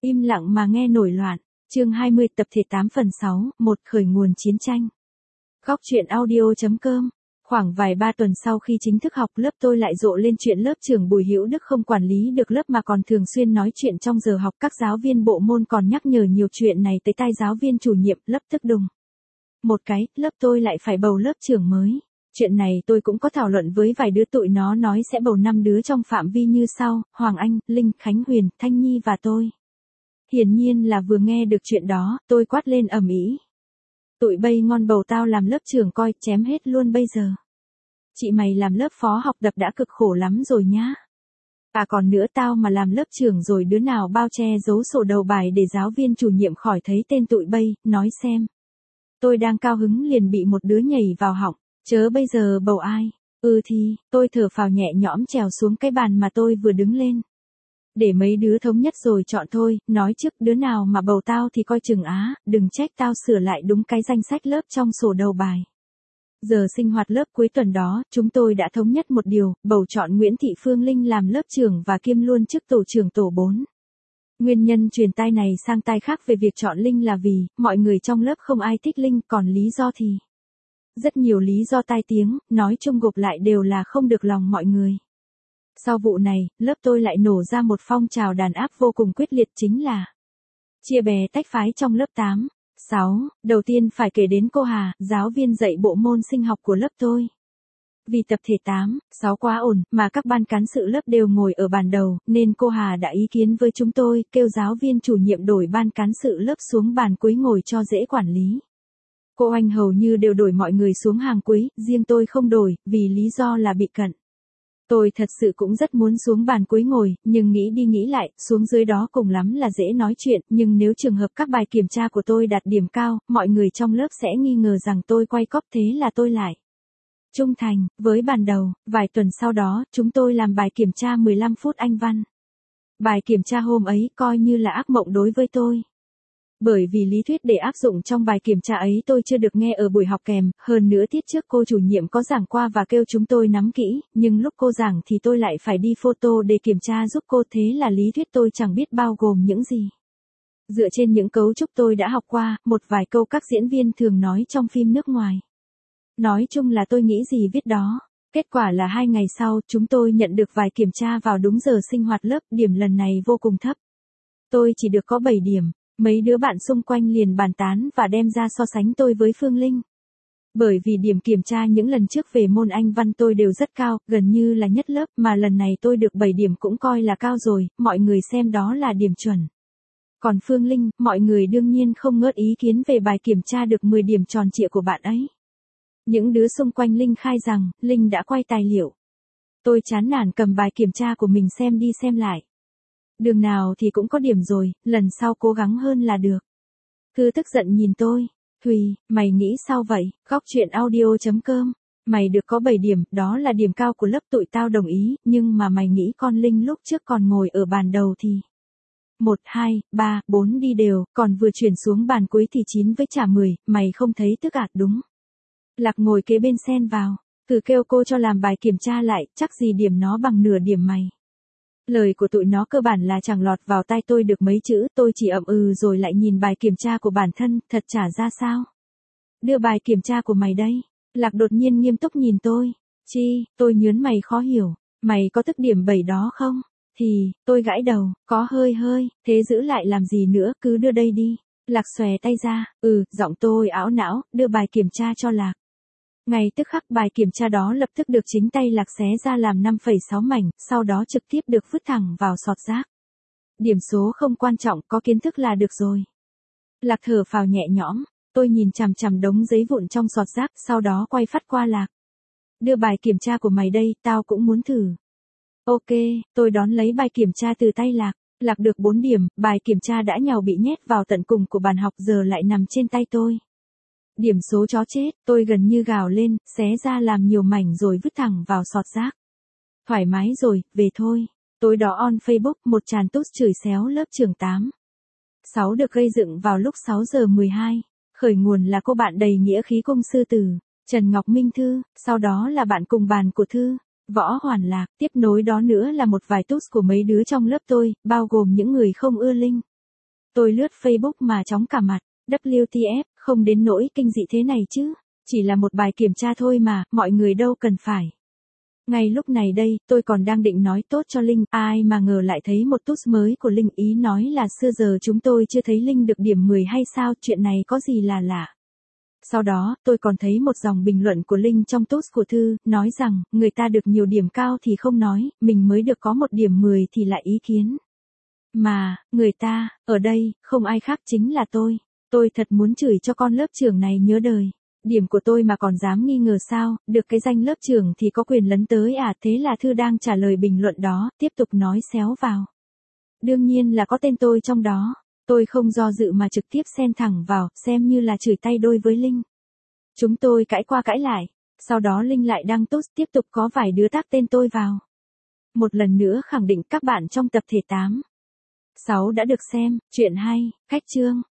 Im lặng mà nghe nổi loạn. Chương 20 tập thể 8 phần 6, một khởi nguồn chiến tranh. Góc truyện audio.com. Khoảng vài ba tuần sau khi chính thức học lớp tôi lại rộ lên chuyện lớp trưởng Bùi Hữu Đức không quản lý được lớp mà còn thường xuyên nói chuyện trong giờ học. Các giáo viên bộ môn còn nhắc nhở nhiều chuyện này tới tai giáo viên chủ nhiệm, lớp tức đùng. Một cái, lớp tôi lại phải bầu lớp trưởng mới. Chuyện này tôi cũng có thảo luận với vài đứa, tụi nó nói sẽ bầu 5 đứa trong phạm vi như sau: Hoàng Anh, Linh, Khánh Huyền, Thanh Nhi và tôi. Hiển nhiên là vừa nghe được chuyện đó, tôi quát lên ầm ĩ. Tụi bay ngon bầu tao làm lớp trưởng coi, chém hết luôn bây giờ. Chị mày làm lớp phó học đập đã cực khổ lắm rồi nhá. À còn nữa, tao mà làm lớp trưởng rồi đứa nào bao che giấu sổ đầu bài để giáo viên chủ nhiệm khỏi thấy tên tụi bay, nói xem. Tôi đang cao hứng liền bị một đứa nhảy vào họng, chớ bây giờ bầu ai. Thì, tôi thở phào nhẹ nhõm trèo xuống cái bàn mà tôi vừa đứng lên. Để mấy đứa thống nhất rồi chọn thôi, nói trước đứa nào mà bầu tao thì coi chừng á, đừng trách tao sửa lại đúng cái danh sách lớp trong sổ đầu bài. Giờ sinh hoạt lớp cuối tuần đó, chúng tôi đã thống nhất một điều, bầu chọn Nguyễn Thị Phương Linh làm lớp trưởng và kiêm luôn chức tổ trưởng tổ 4. Nguyên nhân truyền tai này sang tai khác về việc chọn Linh là vì, mọi người trong lớp không ai thích Linh, còn lý do thì rất nhiều lý do tai tiếng, nói chung gộp lại đều là không được lòng mọi người. Sau vụ này, lớp tôi lại nổ ra một phong trào đàn áp vô cùng quyết liệt, chính là chia bè tách phái trong lớp 8. 6. Đầu tiên phải kể đến cô Hà, giáo viên dạy bộ môn sinh học của lớp tôi. Vì tập thể 8, 6 quá ổn, mà các ban cán sự lớp đều ngồi ở bàn đầu, nên cô Hà đã ý kiến với chúng tôi, kêu giáo viên chủ nhiệm đổi ban cán sự lớp xuống bàn cuối ngồi cho dễ quản lý. Cô Anh hầu như đều đổi mọi người xuống hàng cuối, riêng tôi không đổi, vì lý do là bị cận. Tôi thật sự cũng rất muốn xuống bàn cuối ngồi, nhưng nghĩ đi nghĩ lại, xuống dưới đó cùng lắm là dễ nói chuyện, nhưng nếu trường hợp các bài kiểm tra của tôi đạt điểm cao, mọi người trong lớp sẽ nghi ngờ rằng tôi quay cóp, thế là tôi lại trung thành với bàn đầu. Vài tuần sau đó, chúng tôi làm bài kiểm tra 15 phút Anh văn. Bài kiểm tra hôm ấy coi như là ác mộng đối với tôi. Bởi vì lý thuyết để áp dụng trong bài kiểm tra ấy tôi chưa được nghe ở buổi học kèm, hơn nữa tiết trước cô chủ nhiệm có giảng qua và kêu chúng tôi nắm kỹ, nhưng lúc cô giảng thì tôi lại phải đi photo để kiểm tra giúp cô, thế là lý thuyết tôi chẳng biết bao gồm những gì. Dựa trên những cấu trúc tôi đã học qua, một vài câu các diễn viên thường nói trong phim nước ngoài. Nói chung là tôi nghĩ gì viết đó. Kết quả là 2 ngày sau, chúng tôi nhận được vài kiểm tra vào đúng giờ sinh hoạt lớp, điểm lần này vô cùng thấp. Tôi chỉ được có 7 điểm. Mấy đứa bạn xung quanh liền bàn tán và đem ra so sánh tôi với Phương Linh. Bởi vì điểm kiểm tra những lần trước về môn Anh văn tôi đều rất cao, gần như là nhất lớp, mà lần này tôi được 7 điểm cũng coi là cao rồi, mọi người xem đó là điểm chuẩn. Còn Phương Linh, mọi người đương nhiên không ngớt ý kiến về bài kiểm tra được 10 điểm tròn trịa của bạn ấy. Những đứa xung quanh Linh khai rằng, Linh đã quay tài liệu. Tôi chán nản cầm bài kiểm tra của mình xem đi xem lại. Đường nào thì cũng có điểm rồi, lần sau cố gắng hơn là được. Thư tức giận nhìn tôi. Thùy, mày nghĩ sao vậy? Góc truyện audio.com. Mày được có 7 điểm, đó là điểm cao của lớp tụi tao đồng ý, nhưng mà mày nghĩ con Linh lúc trước còn ngồi ở bàn đầu thì 1, 2, 3, 4 đi đều, còn vừa chuyển xuống bàn cuối thì 9 với trả 10, mày không thấy tức ạt đúng? Lạc ngồi kế bên xen vào, thử kêu cô cho làm bài kiểm tra lại, chắc gì điểm nó bằng nửa điểm mày. Lời của tụi nó cơ bản là chẳng lọt vào tai tôi được mấy chữ, tôi chỉ ậm rồi lại nhìn bài kiểm tra của bản thân, thật chả ra sao. Đưa bài kiểm tra của mày đây. Lạc đột nhiên nghiêm túc nhìn tôi. Chi, tôi nhớn mày khó hiểu, mày có tức điểm 7 đó không? Thì, tôi gãi đầu, có hơi, thế giữ lại làm gì nữa, cứ đưa đây đi. Lạc xòe tay ra, giọng tôi ảo não, đưa bài kiểm tra cho Lạc. Ngay tức khắc bài kiểm tra đó lập tức được chính tay Lạc xé ra làm 5,6 mảnh, sau đó trực tiếp được vứt thẳng vào sọt rác. Điểm số không quan trọng, có kiến thức là được rồi. Lạc thở phào nhẹ nhõm, tôi nhìn chằm chằm đống giấy vụn trong sọt rác, sau đó quay phắt qua Lạc. Đưa bài kiểm tra của mày đây, tao cũng muốn thử. Ok, tôi đón lấy bài kiểm tra từ tay Lạc. Lạc được 4 điểm, bài kiểm tra đã nhàu bị nhét vào tận cùng của bàn học giờ lại nằm trên tay tôi. Điểm số chó chết, tôi gần như gào lên, xé ra làm nhiều mảnh rồi vứt thẳng vào sọt rác. Thoải mái rồi, về thôi. Tối đó on Facebook một tràn post chửi xéo lớp trưởng 8. 6 được gây dựng vào lúc 6 giờ 12. Khởi nguồn là cô bạn đầy nghĩa khí cung sư tử, Trần Ngọc Minh Thư, sau đó là bạn cùng bàn của Thư, Võ Hoàn Lạc, tiếp nối đó nữa là một vài post của mấy đứa trong lớp tôi, bao gồm những người không ưa Linh. Tôi lướt Facebook mà chóng cả mặt. WTF, không đến nỗi kinh dị thế này chứ. Chỉ là một bài kiểm tra thôi mà, mọi người đâu cần phải. Ngay lúc này đây, tôi còn đang định nói tốt cho Linh, ai mà ngờ lại thấy một tools mới của Linh, ý nói là xưa giờ chúng tôi chưa thấy Linh được điểm 10 hay sao, chuyện này có gì là lạ. Sau đó, tôi còn thấy một dòng bình luận của Linh trong tools của Thư, nói rằng, người ta được nhiều điểm cao thì không nói, mình mới được có một điểm 10 thì lại ý kiến. Mà, người ta, ở đây, không ai khác chính là tôi. Tôi thật muốn chửi cho con lớp trưởng này nhớ đời. Điểm của tôi mà còn dám nghi ngờ sao, được cái danh lớp trưởng thì có quyền lấn tới à, thế là Thư đang trả lời bình luận đó, tiếp tục nói xéo vào. Đương nhiên là có tên tôi trong đó. Tôi không do dự mà trực tiếp xen thẳng vào, xem như là chửi tay đôi với Linh. Chúng tôi cãi qua cãi lại. Sau đó Linh lại đăng post, tiếp tục có vài đứa tác tên tôi vào. Một lần nữa khẳng định các bạn trong tập thể 8. 6 đã được xem, chuyện hay, khách chương.